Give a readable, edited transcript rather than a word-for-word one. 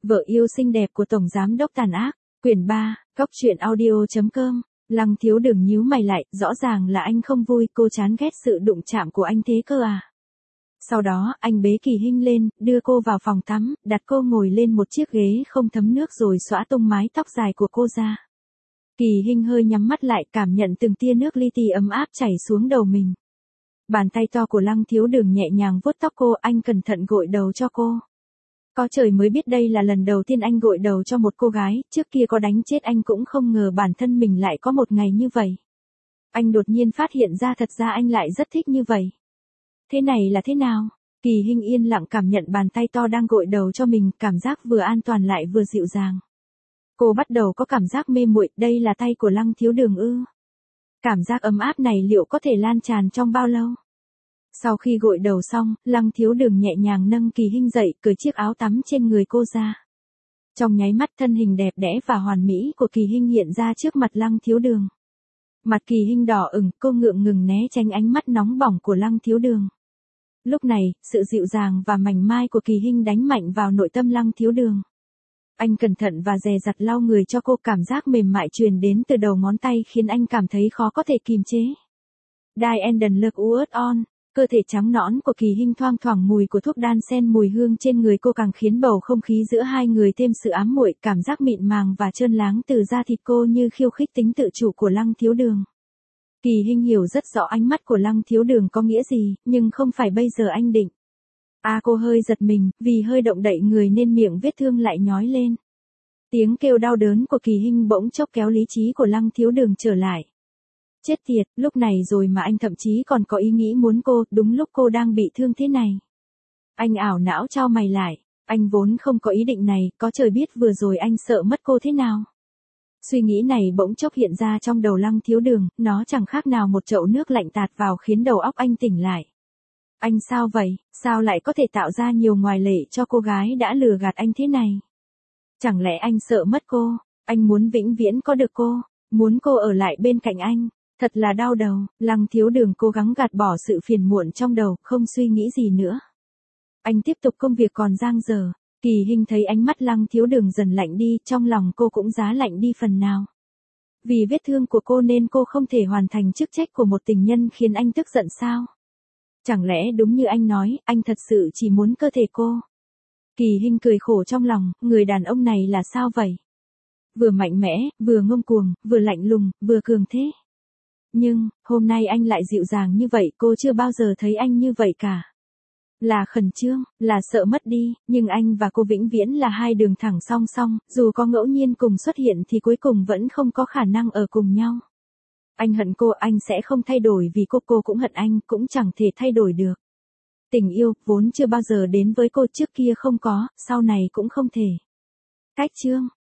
Vợ yêu xinh đẹp của Tổng Giám đốc tàn ác, quyển 3, Cóc truyện audio.com, Lăng Thiếu Đường nhíu mày lại, rõ ràng là anh không vui, cô chán ghét sự đụng chạm của anh thế cơ à. Sau đó, anh bế Kỳ Hinh lên, đưa cô vào phòng tắm, đặt cô ngồi lên một chiếc ghế không thấm nước rồi xõa tung mái tóc dài của cô ra. Kỳ Hinh hơi nhắm mắt lại, cảm nhận từng tia nước li ti ấm áp chảy xuống đầu mình. Bàn tay to của Lăng Thiếu Đường nhẹ nhàng vuốt tóc cô, anh cẩn thận gội đầu cho cô. Có trời mới biết đây là lần đầu tiên anh gội đầu cho một cô gái, trước kia có đánh chết anh cũng không ngờ bản thân mình lại có một ngày như vậy. Anh đột nhiên phát hiện ra thật ra anh lại rất thích như vậy. Thế này là thế nào? Kỳ Hinh yên lặng cảm nhận bàn tay to đang gội đầu cho mình, cảm giác vừa an toàn lại vừa dịu dàng. Cô bắt đầu có cảm giác mê muội, đây là tay của Lăng Thiếu Đường ư? Cảm giác ấm áp này liệu có thể lan tràn trong bao lâu? Sau khi gội đầu xong, Lăng Thiếu Đường nhẹ nhàng nâng Kỳ Hinh dậy, cởi chiếc áo tắm trên người cô ra. Trong nháy mắt thân hình đẹp đẽ và hoàn mỹ của Kỳ Hinh hiện ra trước mặt Lăng Thiếu Đường. Mặt Kỳ Hinh đỏ ửng, cô ngượng ngừng né tránh ánh mắt nóng bỏng của Lăng Thiếu Đường. Lúc này, sự dịu dàng và mảnh mai của Kỳ Hinh đánh mạnh vào nội tâm Lăng Thiếu Đường. Anh cẩn thận và dè dặt lau người cho cô, cảm giác mềm mại truyền đến từ đầu ngón tay khiến anh cảm thấy khó có thể kìm chế. Die and look us on. Cơ thể trắng nõn của Kỳ Hinh thoang thoảng mùi của thuốc đan sen, mùi hương trên người cô càng khiến bầu không khí giữa hai người thêm sự ám muội, cảm giác mịn màng và trơn láng từ da thịt cô như khiêu khích tính tự chủ của Lăng Thiếu Đường. Kỳ Hinh hiểu rất rõ ánh mắt của Lăng Thiếu Đường có nghĩa gì, nhưng không phải bây giờ anh định. Cô hơi giật mình, vì hơi động đậy người nên miệng vết thương lại nhói lên. Tiếng kêu đau đớn của Kỳ Hinh bỗng chốc kéo lý trí của Lăng Thiếu Đường trở lại. Chết tiệt, lúc này rồi mà anh thậm chí còn có ý nghĩ muốn cô, đúng lúc cô đang bị thương thế này. Anh ảo não chau mày lại, anh vốn không có ý định này, có trời biết vừa rồi anh sợ mất cô thế nào. Suy nghĩ này bỗng chốc hiện ra trong đầu Lăng Thiếu Đường, nó chẳng khác nào một chậu nước lạnh tạt vào khiến đầu óc anh tỉnh lại. Anh sao vậy, sao lại có thể tạo ra nhiều ngoại lệ cho cô gái đã lừa gạt anh thế này? Chẳng lẽ anh sợ mất cô, anh muốn vĩnh viễn có được cô, muốn cô ở lại bên cạnh anh? Thật là đau đầu, Lăng Thiếu Đường cố gắng gạt bỏ sự phiền muộn trong đầu, không suy nghĩ gì nữa. Anh tiếp tục công việc còn dang dở. Kỳ Hinh thấy ánh mắt Lăng Thiếu Đường dần lạnh đi, trong lòng cô cũng giá lạnh đi phần nào. Vì vết thương của cô nên cô không thể hoàn thành chức trách của một tình nhân khiến anh tức giận sao? Chẳng lẽ đúng như anh nói, anh thật sự chỉ muốn cơ thể cô? Kỳ Hinh cười khổ trong lòng, người đàn ông này là sao vậy? Vừa mạnh mẽ, vừa ngông cuồng, vừa lạnh lùng, vừa cường thế. Nhưng, hôm nay anh lại dịu dàng như vậy, cô chưa bao giờ thấy anh như vậy cả. Là khẩn trương, là sợ mất đi, nhưng anh và cô vĩnh viễn là hai đường thẳng song song, dù có ngẫu nhiên cùng xuất hiện thì cuối cùng vẫn không có khả năng ở cùng nhau. Anh hận cô, anh sẽ không thay đổi vì cô cũng hận anh, cũng chẳng thể thay đổi được. Tình yêu, vốn chưa bao giờ đến với cô, trước kia không có, sau này cũng không thể. Cách chương.